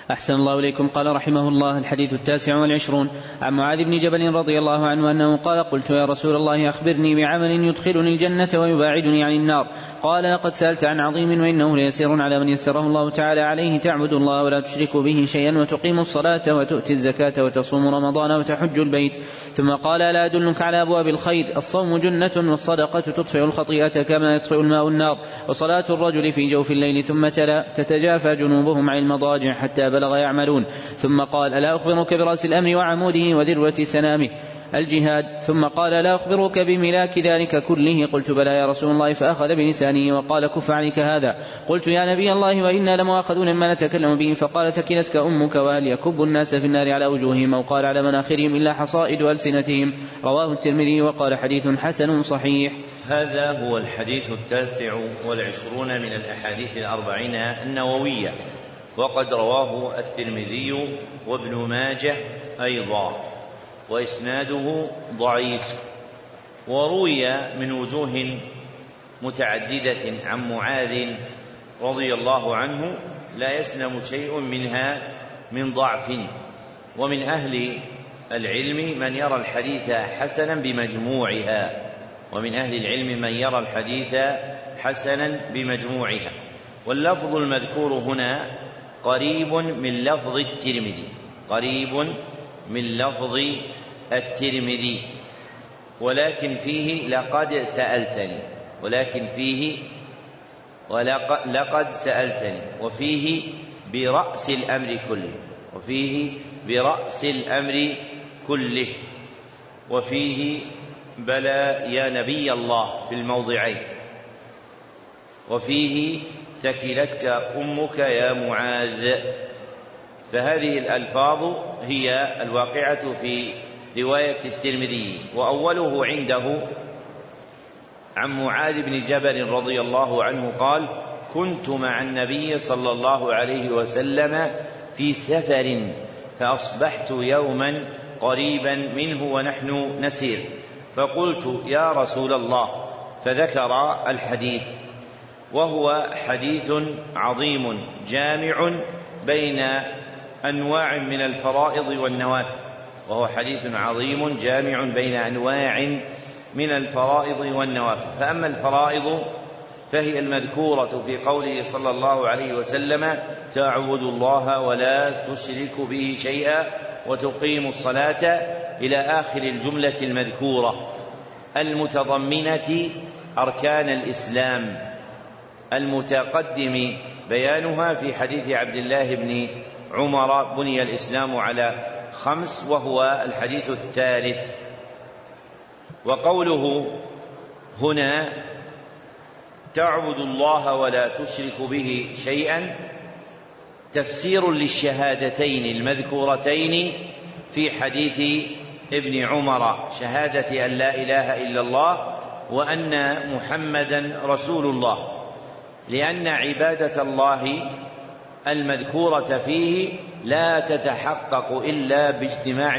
أحسن الله إليكم. قال رحمه الله: الحديث 29 عن معاذ بن جبل رضي الله عنه أنه قال: قلت يا رسول الله أخبرني بعمل يدخلني الجنة ويباعدني عن النار. قال: لقد سألت عن عظيم وإنه ليسير على من يسره الله تعالى عليه: تعبد الله ولا تشرك به شيئا وتقيم الصلاة وتؤتي الزكاة وتصوم رمضان وتحج البيت. ثم قال: لا أدلك على أبواب الخير؟ الصوم جنة والصدقة تطفئ الخطيئة كما يطفئ الماء النار، وصلاة الرجل في جوف الليل. ثم تلا: تتجافى جنوبهم عن المضاجع حتى بلغ يعملون. ثم قال: ألا أخبرك برأس الأمر وعموده وذروة سنامه؟ الجهاد. ثم قال: لا أخبرك بملاك ذلك كله؟ قلت: بلى يا رسول الله. فأخذ بلسانه وقال: كف عنك هذا. قلت: يا نبي الله، وإنا لمؤاخذون مما نتكلم به. فقال: ثكلتك أمك. وهل يكب الناس في النار على وجوههم أو قال على مناخرهم إلا حصائد ألسنتهم؟ رواه الترمذي وقال: حديث حسن صحيح. هذا هو الحديث 29 من الأحاديث 40 النووية، وقد رواه الترمذي وابن ماجه أيضا، وإسناده ضعيف. وروي من وجوه متعددة عن معاذ رضي الله عنه لا يسلم شيء منها من ضعف. ومن أهل العلم من يرى الحديث حسنا بمجموعها، واللفظ المذكور هنا قريب من لفظ الترمذي، ولكن فيه لقد سألتني، وفيه برأس الأمر كله، وفيه بلى يا نبي الله في الموضعين، وفيه ثكلتك أمك يا معاذ. فهذه الألفاظ هي الواقعة في رواية الترمذي. وأوله عنده عن معاذ بن جبل رضي الله عنه قال: كنت مع النبي صلى الله عليه وسلم في سفر، فأصبحت يوما قريبا منه ونحن نسير، فقلت: يا رسول الله، فذكر الحديث، وهو حديث عظيم جامع بين أنواع من الفرائض والنوافل. فأما الفرائض فهي المذكورة في قوله صلى الله عليه وسلم: تعبد الله ولا تشرك به شيئا وتقيم الصلاة، إلى آخر الجملة المذكورة المتضمنة أركان الإسلام، المتقدم بيانها في حديث عبد الله بن عمر: بني الإسلام على 5، وهو الحديث 3. وقوله هنا: تعبد الله ولا تشرك به شيئا، تفسير للشهادتين المذكورتين في حديث ابن عمر: شهادة أن لا إله إلا الله وأن محمدا رسول الله، لأن عبادة الله المذكورة فيه لا تتحقق إلا باجتماع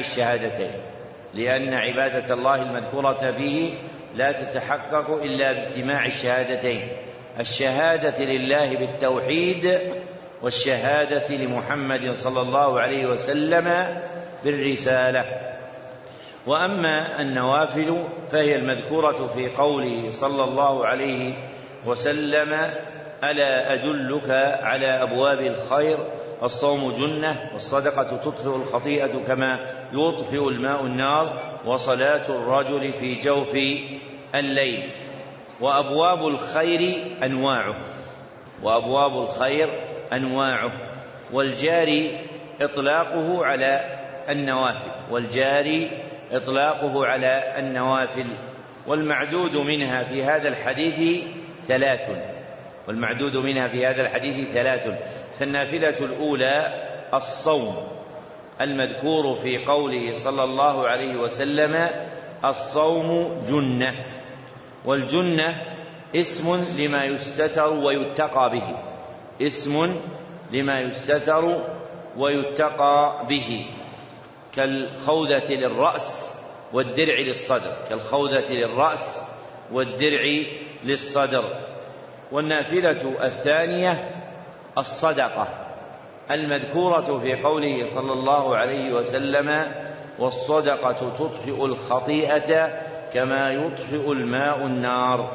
الشهادتين، الشهادة لله بالتوحيد، والشهادة لمحمد صلى الله عليه وسلم بالرسالة. وأما النوافل فهي المذكورة في قوله صلى الله عليه وسلم: ألا أدلك على أبواب الخير؟ الصوم جنة، والصدقة تطفئ الخطيئة كما يطفئ الماء النار، وصلاة الرجل في جوف الليل. وأبواب الخير أنواعه، والجاري إطلاقه على النوافل، والمعدود منها في هذا الحديث 3. فالنافلة الأولى الصوم المذكور في قوله صلى الله عليه وسلم: الصوم جنة. والجنة اسم لما يستتر ويتقى به، كالخوذة للرأس والدرع للصدر. والنافلة الثانية الصدقة، المذكورة في قوله صلى الله عليه وسلم: والصدقة تطفئ الخطيئة كما يطفئ الماء النار.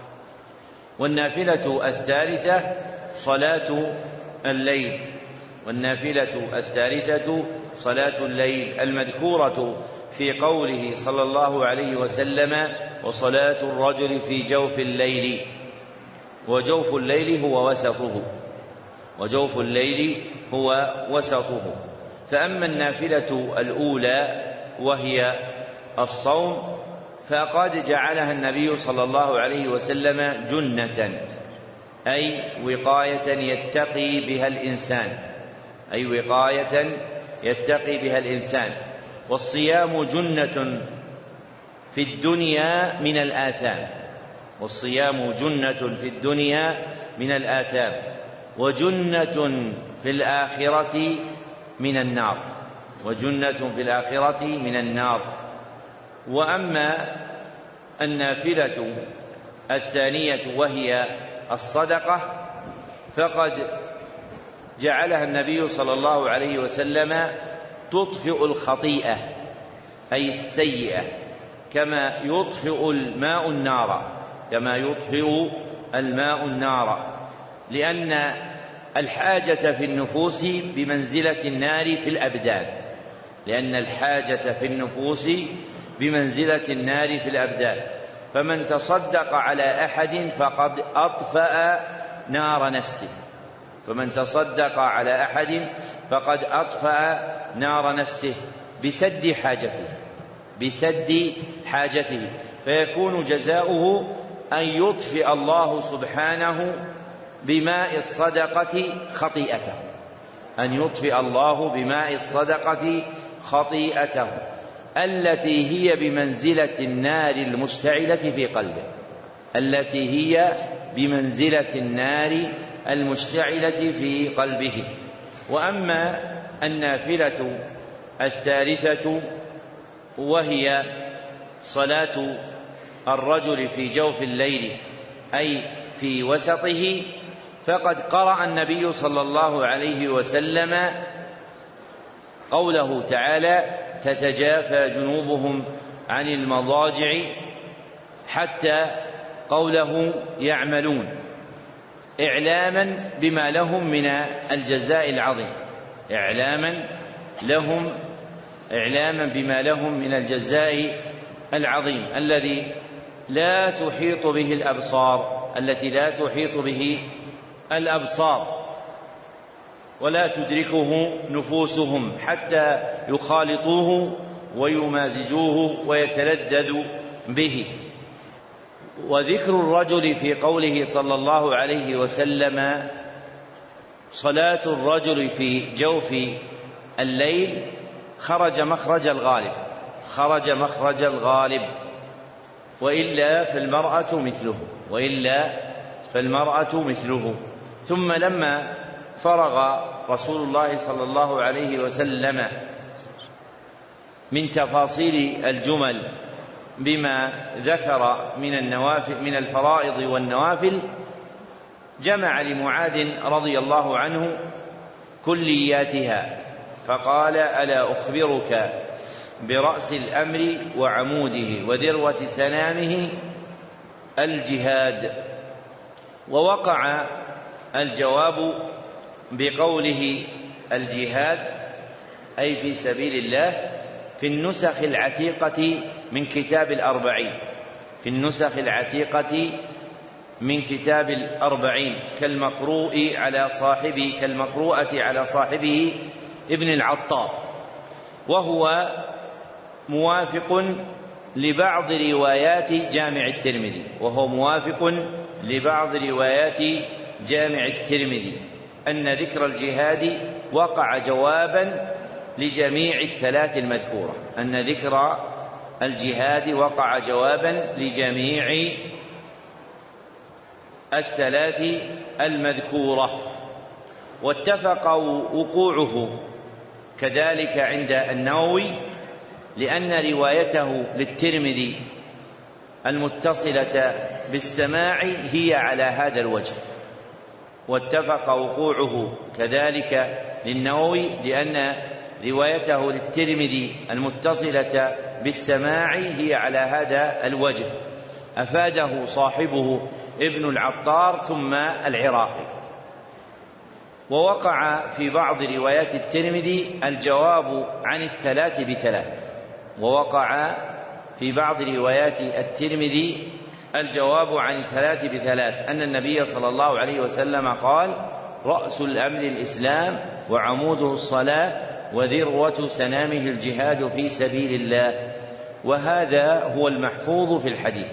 والنافلة الثالثة صلاة الليل، والنافلة الثالثة صلاة الليل المذكورة في قوله صلى الله عليه وسلم: وصلاة الرجل في جوف الليل. وجوف الليل هو وسطه، وجوف الليل هو وسطه. فأما النافلة الأولى وهي الصوم فقد جعلها النبي صلى الله عليه وسلم جنة، أي وقاية يتقي بها الإنسان، أي وقاية يتقي بها الإنسان. والصيام جنة في الدنيا من الآثام، والصيام جنة في الدنيا من الآثام، وجنة في الآخرة من النار، وجنة في الآخرة من النار. وأما النافلة الثانية وهي الصدقة فقد جعلها النبي صلى الله عليه وسلم تطفئ الخطيئة أي السيئة، كما يطفئ الماء النار، كما يطفئ الماء النار، لأن الحاجة في النفوس بمنزلة النار في الأبدان، لأن الحاجة في النفوس بمنزلة النار في الأبدان. فمن تصدق على أحد فقد أطفأ نار نفسه، فمن تصدق على أحد فقد أطفأ نار نفسه بسد حاجته، بسد حاجته، فيكون جزاؤه أن يطفئ الله سبحانه بماء الصدقة خطيئته، أن يطفئ الله بماء الصدقة خطيئته التي هي بمنزلة النار المشتعلة في قلبه، التي هي بمنزلة النار المشتعلة في قلبه. وأما النافلة الثالثة وهي صلاة الرجل في جوف الليل أي في وسطه، فقد قرأ النبي صلى الله عليه وسلم قوله تعالى: تتجافى جنوبهم عن المضاجع، حتى قوله يعملون، إعلاما بما لهم من الجزاء العظيم، إعلاما بما لهم من الجزاء العظيم الذي لا تحيط به الأبصار، التي لا تحيط به الأبصار ولا تدركه نفوسهم حتى يخالطوه ويمازجوه ويتلذذوا به. وذكر الرجل في قوله صلى الله عليه وسلم: صلاة الرجل في جوف الليل، خرج مخرج الغالب، خرج مخرج الغالب، وإلا فالمرأة مثله، وإلا فالمرأة مثله. ثم لما فرغ رسول الله صلى الله عليه وسلم من تفاصيل الجمل بما ذكر من النوافل من الفرائض والنوافل، جمع لمعاذ رضي الله عنه كلياتها فقال: ألا أخبرك برأس الأمر وعموده وذروة سنامه الجهاد. ووقع الجواب بقوله الجهاد أي في سبيل الله في النسخ العتيقة من كتاب الأربعين، في النسخ العتيقة من كتاب الأربعين كالمقروءة على صاحبه ابن العطار، وهو موافق لبعض روايات جامع الترمذي، وهو موافق لبعض روايات جامع الترمذي أن ذكر الجهاد وقع جوابا لجميع الثلاث المذكورة، أن ذكر الجهاد وقع جوابا لجميع الثلاث المذكورة. واتفق وقوعه كذلك عند النووي، لأن روايته للترمذي المتصلة بالسماع هي على هذا الوجه، واتفق وقوعه كذلك للنووي لأن روايته للترمذي المتصلة بالسماع هي على هذا الوجه، أفاده صاحبه ابن العطار ثم العراقي. ووقع في بعض روايات الترمذي الجواب عن الثلاث بثلاث، ووقع في بعض روايات الترمذي الجواب عن الثلاث بثلاث، أن النبي صلى الله عليه وسلم قال: رأس الأمر الإسلام وعموده الصلاة وذروة سنامه الجهاد في سبيل الله. وهذا هو المحفوظ في الحديث.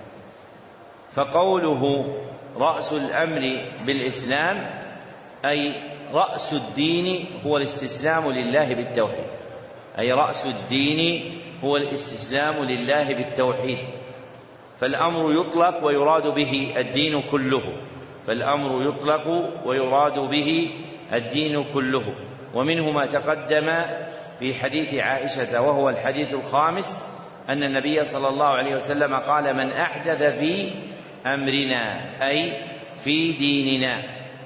فقوله رأس الأمر بالإسلام أي رأس الدين هو الاستسلام لله بالتوحيد، أي رأس الدين هو الاستسلام لله بالتوحيد. فالأمر يطلق ويراد به الدين كله، فالأمر يطلق ويراد به الدين كله. ومنه ما تقدم في حديث عائشة وهو الحديث الخامس أن النبي صلى الله عليه وسلم قال: من أحدث في أمرنا أي في ديننا.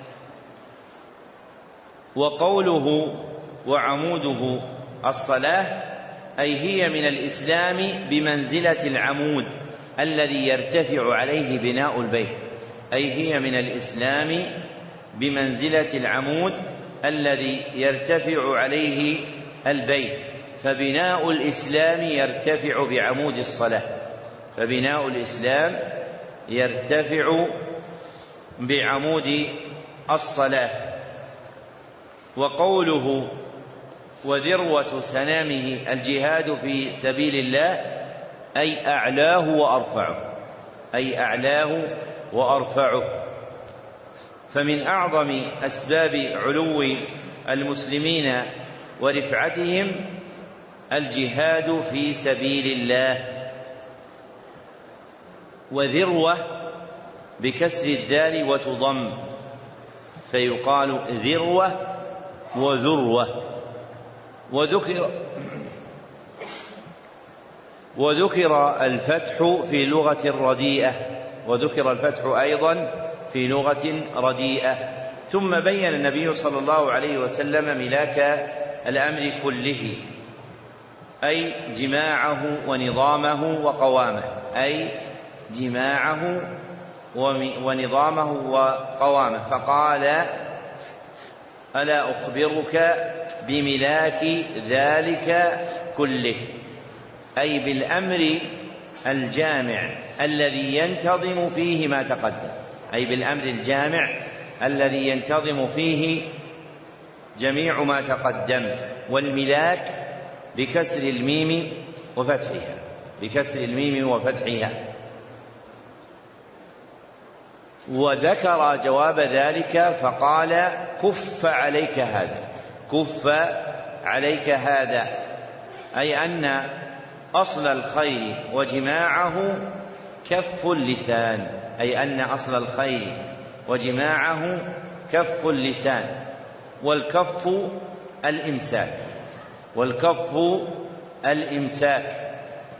وقوله وعموده الصلاة أي هي من الإسلام بمنزلة العمود الذي يرتفع عليه بناء البيت، أي هي من الإسلام بمنزلة العمود الذي يرتفع عليه البيت. فبناء الإسلام يرتفع بعمود الصلاة، فبناء الإسلام يرتفع بعمود الصلاة. وقوله وذروة سنامه الجهاد في سبيل الله أي أعلاه وأرفعه، أي أعلاه وأرفعه. فمن أعظم أسباب علو المسلمين ورفعتهم الجهاد في سبيل الله. وذروة بكسر الذال وتضم، فيقال ذروة وذروة. وذكر الفتح في لغة رديئة، وذكر الفتح أيضا في لغة رديئة. ثم بين النبي صلى الله عليه وسلم ملاك الأمر كله، أي جماعه ونظامه وقوامه، أي جماعه ونظامه وقوامه. فقال: ألا أخبرك بملاك ذلك كله، أي بالأمر الجامع الذي ينتظم فيه ما تقدم، أي بالأمر الجامع الذي ينتظم فيه جميع ما تقدم. والملاك بكسر الميم وفتحها، بكسر الميم وفتحها. وذكر جواب ذلك فقال: كف عليك هذا، كف عليك هذا، أي أن أصل الخير وجماعه كف اللسان، أي أن أصل الخير وجماعه كف اللسان. والكف الإمساك، والكف الإمساك.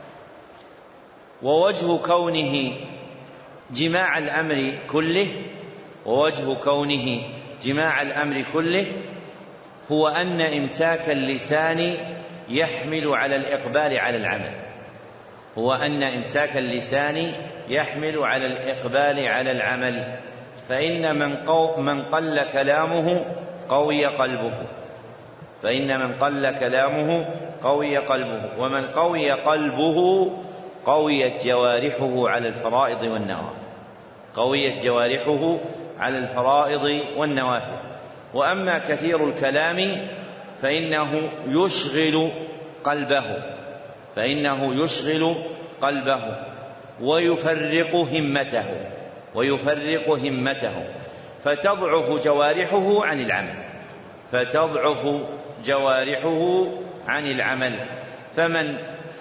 ووجه كونه جماع الأمر كله، ووجه كونه جماع الأمر كله هو أن إمساك اللسان يحمل على الإقبال على العمل، هو أن إمساك اللسان يحمل على الإقبال على العمل. فإن من قل كلامه قوي قلبه، فإن من قل كلامه قوي قلبه، ومن قوي قلبه قويت جوارحه على الفرائض والنوافل، قويت جوارحه على الفرائض والنوافل. وأما كثير الكلام فإنه يشغل قلبه، فإنه يشغل قلبه ويفرق همته، ويفرق همته، فتضعف جوارحه عن العمل، فتضعف جوارحه عن العمل. فمن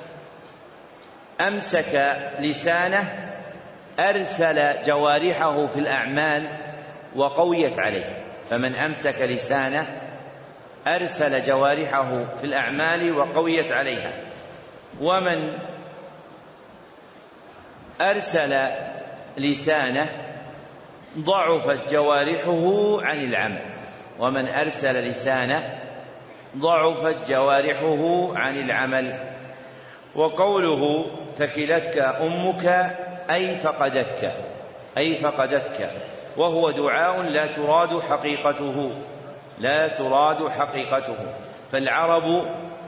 أمسك لسانه أرسل جوارحه في الأعمال وقويت عليه، فمن أمسك لسانه أرسل جوارحه في الأعمال وقويت عليها. ومن أرسل لسانه ضعفت جوارحه عن العمل. ومن أرسل لسانه ضعفت جوارحه عن العمل. وقوله ثكلتك أمك أي فقدتك، وهو دعاء لا تراد حقيقته، فالعرب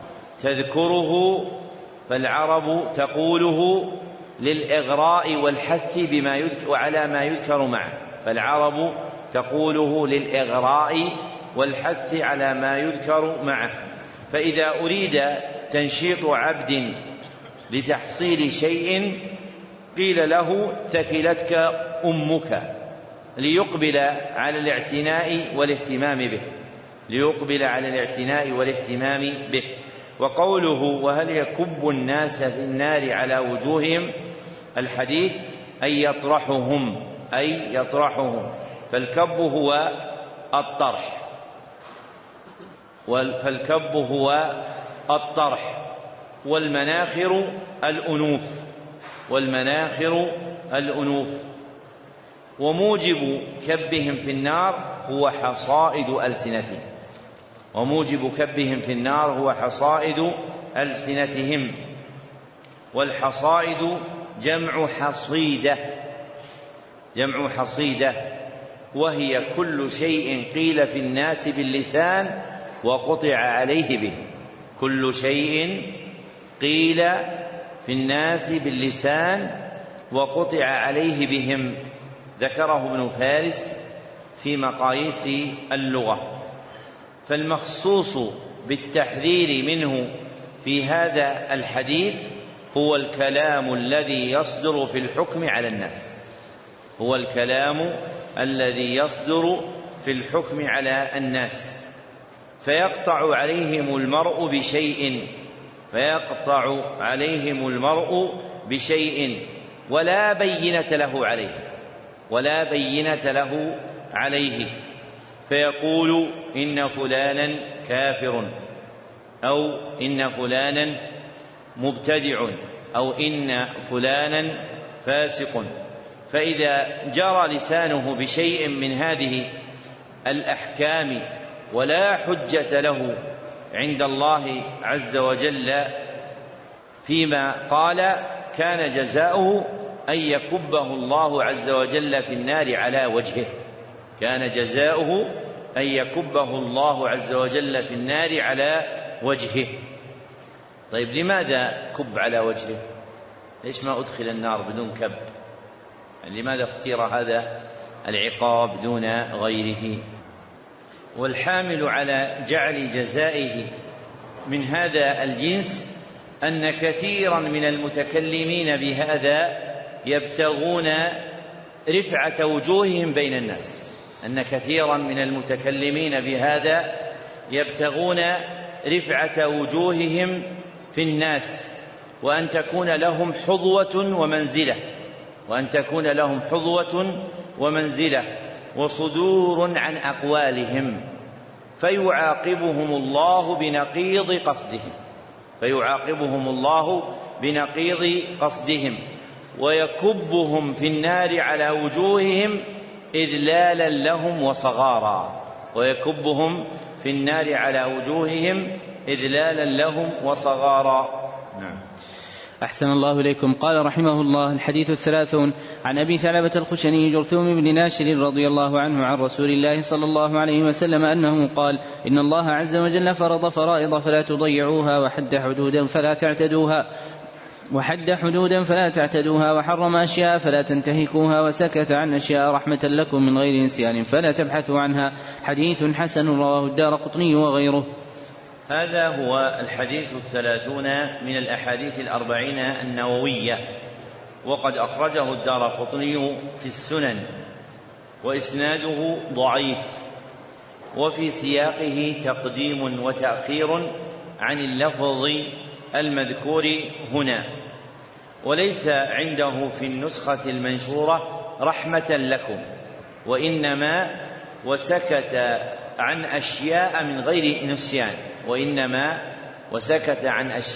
تقوله للإغراء والحث على ما يذكر معه، فالعرب تقوله للإغراء والحث على ما يذكر معه. فإذا أريد تنشيط عبد لتحصيل شيء قيل له ثكلتك أمك، ليقبل على الاعتناء والاهتمام به. وقوله وهل يكب الناس في النار على وجوههم، الحديث أي يطرحهم، فالكب هو الطرح، والمناخر الأنوف. وموجب كبهم في النار هو حصائد ألسنتهم. والحصائد جمع حصيدة، وهي كل شيء قيل في الناس باللسان وقطع عليه به. كل شيء قيل في الناس باللسان وقطع عليه بهم، ذكره ابن فارس في مقاييس اللغة. فالمخصوص بالتحذير منه في هذا الحديث هو الكلام الذي يصدر في الحكم على الناس، فيقطع عليهم المرء بشيء ولا بينة له عليه، فيقول إن فلانا كافر، أو إن فلانا مبتدع، أو إن فلانا فاسق. فإذا جرى لسانه بشيء من هذه الأحكام ولا حجة له عند الله عز وجل فيما قال، كان جزاؤه أن يكبه الله عز وجل في النار على وجهه. طيب لماذا كب على وجهه؟ ليش ما أدخل النار بدون كب؟ يعني لماذا اختير هذا العقاب دون غيره؟ والحامل على جعل جزائه من هذا الجنس أن كثيرا من المتكلمين بهذا يبتغون رفعة وجوههم بين الناس، في الناس، وأن تكون لهم حظوة ومنزلة وصدور عن أقوالهم، فيعاقبهم الله بنقيض قصدهم ويكبهم في النار على وجوههم إذلالا لهم وصغارا. نعم. أحسن الله إليكم. قال رحمه الله: الحديث 30 عن أبي ثعلبة الخشني جرثوم بن ناشر رضي الله عنه عن رسول الله صلى الله عليه وسلم أنه قال: إن الله عز وجل فرض فرائض فلا تضيعوها، وحد حدودا فلا تعتدوها، وحرم أشياء فلا تنتهكوها، وسكت عن أشياء رحمة لكم من غير نسيان فلا تبحثوا عنها. حديث حسن رواه الدارقطني وغيره. هذا هو الحديث 30 من الأحاديث 40 النووية، وقد أخرجه الدارقطني في السنن، وإسناده ضعيف، وفي سياقه تقديم وتأخير عن اللفظ المذكور هنا، وليس عنده في النسخة المنشورة رحمة لكم، وإنما وسكت عن أشياء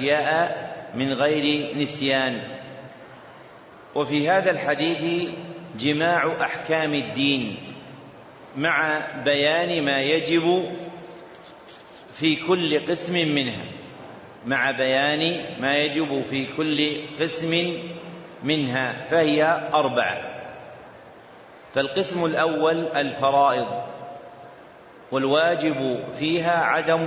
من غير نسيان. وفي هذا الحديث جماع أحكام الدين مع بيان ما يجب في كل قسم منها، مع بيان ما يجب في كل قسم منها، فهي 4. فالقسم الأول الفرائض، والواجب فيها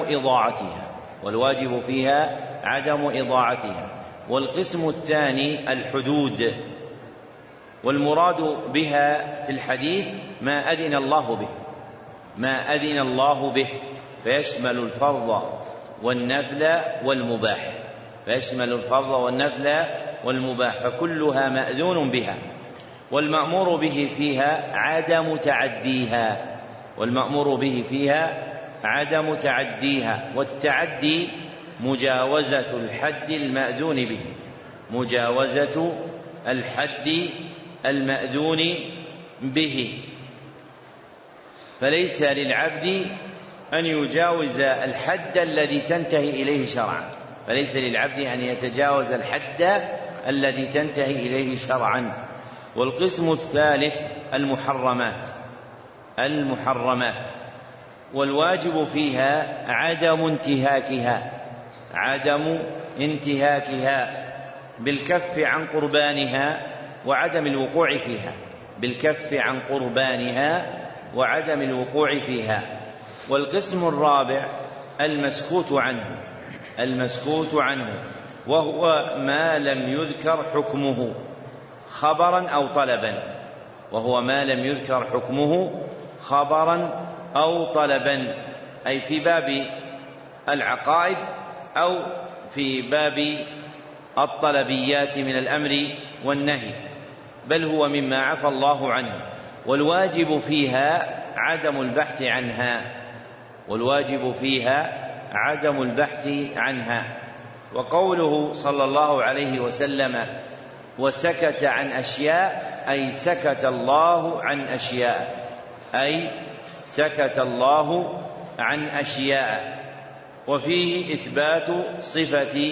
عدم إضاعتها، والقسم الثاني الحدود، والمراد بها في الحديث ما أذن الله به، فيشمل الفرض والنفل فكلها مأذون بها. والمأمور به فيها عدم تعديها، والتعدي مجاوزة الحد المأذون به، فليس للعبد أن يجاوز الحد الذي تنتهي إليه شرعا، فليس للعبد أن يتجاوز الحد الذي تنتهي إليه شرعا. والقسم الثالث المحرمات، والواجب فيها عدم انتهاكها بالكف عن قربانها وعدم الوقوع فيها. والقسم الرابع المسكوت عنه، وهو ما لم يذكر حكمه خبرا أو طلبا، أي في باب العقائد أو في باب الطلبيات من الأمر والنهي، بل هو مما عفى الله عنه. والواجب فيها عدم البحث عنها. وقوله صلى الله عليه وسلم وسكت عن أشياء، أي سكت الله عن أشياء. وفيه إثبات صفة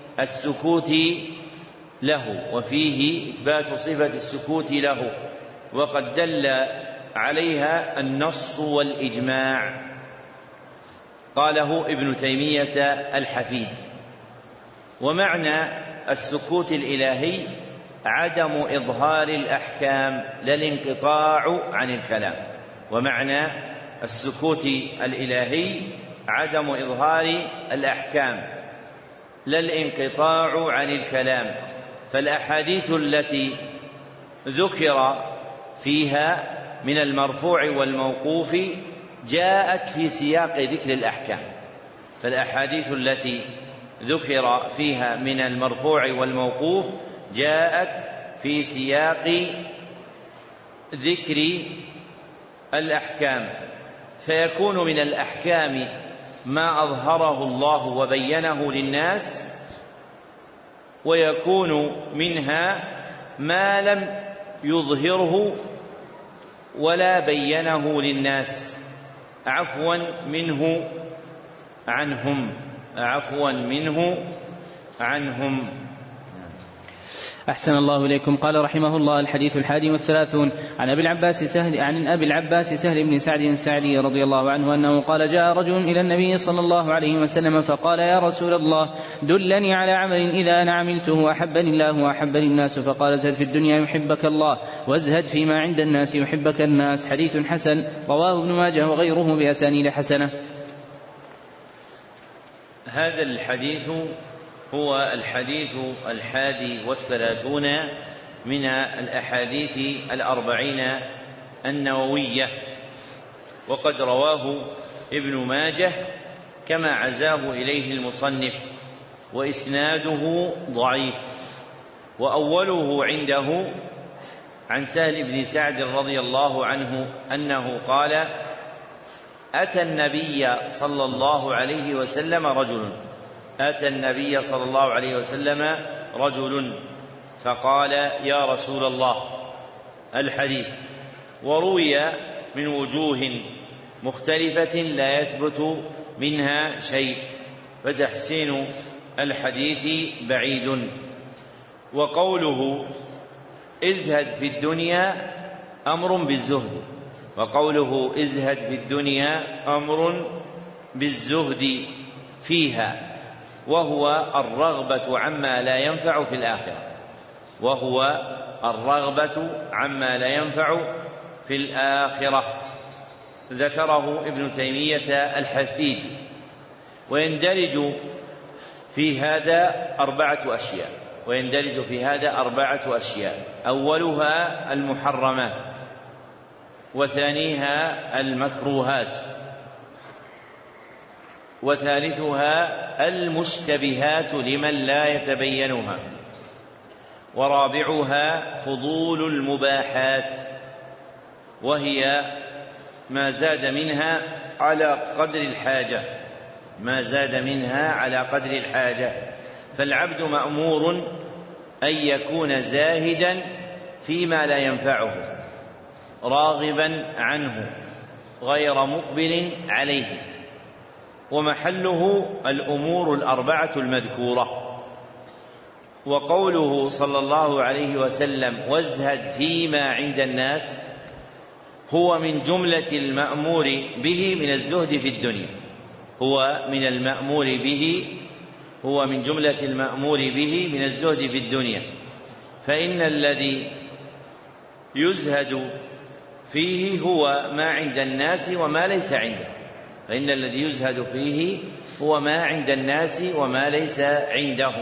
السكوت له، وقد دل عليها النص والإجماع. قاله ابن تيمية الحفيد. ومعنى السكوت الإلهي عدم إظهار الأحكام لا الانقطاع عن الكلام، ومعنى السكوت الإلهي عدم إظهار الأحكام لا الانقطاع عن الكلام. فالأحاديث التي ذكر فيها من المرفوع والموقوف جاءت في سياق ذكر الأحكام، فالأحاديث التي ذكر فيها من المرفوع والموقوف جاءت في سياق ذكر الأحكام، فيكون من الأحكام ما أظهره الله وبينه للناس، ويكون منها ما لم يظهره ولا بينه للناس عفوا منه عنهم. أحسن الله إليكم. قال رحمه الله: الحديث 31 عن أبي العباس سهل بن سعد الساعدي رضي الله عنه أنه قال: جاء رجل إلى النبي صلى الله عليه وسلم فقال: يا رسول الله، دلني على عمل إذا أنا عملته أحبني الله وأحبني الناس. فقال: زهد في الدنيا يحبك الله، وازهد فيما عند الناس يحبك الناس. حديث حسن، رواه ابن ماجه وغيره بأسانيد حسنة. هذا الحديث هو الحديث 31 من الأحاديث 40 النووية، وقد رواه ابن ماجه كما عزاه إليه المصنف، وإسناده ضعيف. وأوله عنده عن سهل بن سعد رضي الله عنه أنه قال: أتى النبي صلى الله عليه وسلم رجل فقال: يا رسول الله. الحديث. وروي من وجوه مختلفة لا يثبت منها شيء، فتحسين الحديث بعيد. وقوله ازهد في الدنيا أمر بالزهد، وقوله ازهد في الدنيا أمر بالزهد فيها، وهو الرغبة عما لا ينفع في الآخرة، وهو الرغبة عما لا ينفع في الآخرة. ذكره ابن تيمية الحفيد. ويندرج في هذا أربعة أشياء، أولها المحرمات، وثانيها المكروهات، وثالثها المشتبهات لمن لا يتبينها، ورابعها فضول المباحات، وهي ما زاد منها على قدر الحاجة. فالعبد مأمور أن يكون زاهدا فيما لا ينفعه، راغبا عنه، غير مقبل عليه، ومحله الأمور الأربعة المذكورة. وقوله صلى الله عليه وسلم وازهد فيما عند الناس هو من جملة المأمور به من الزهد في الدنيا، هو من جملة المأمور به من الزهد في الدنيا. فإن الذي يزهد فيه هو ما عند الناس وما ليس عندهم.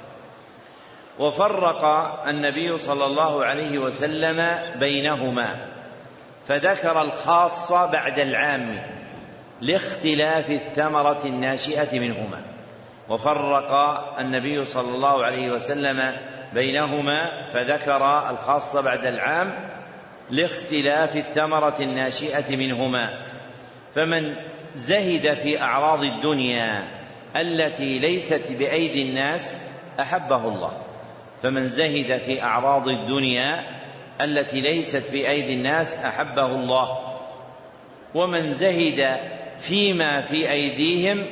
وفرق النبي صلى الله عليه وسلم بينهما، فذكر الخاص بعد العام لاختلاف الثمرة الناشئة منهما. وفرق النبي صلى الله عليه وسلم بينهما فذكر الخاص بعد العام لاختلاف الثمرة الناشئة منهما. فمن زهد في أعراض الدنيا التي ليست بأيدي الناس أحبه الله، ومن زهد فيما في أيديهم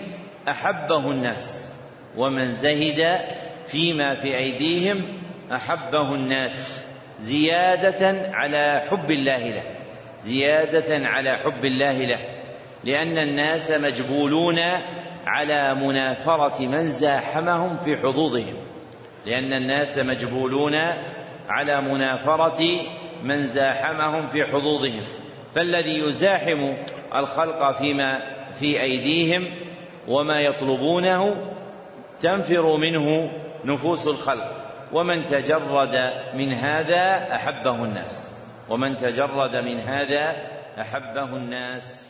أحبه الناس زيادة على حب الله له، لأن الناس مجبولون على منافرة من زاحمهم في حظوظهم. فالذي يزاحم الخلق فيما في أيديهم وما يطلبونه تنفر منه نفوس الخلق، ومن تجرد من هذا أحبه الناس.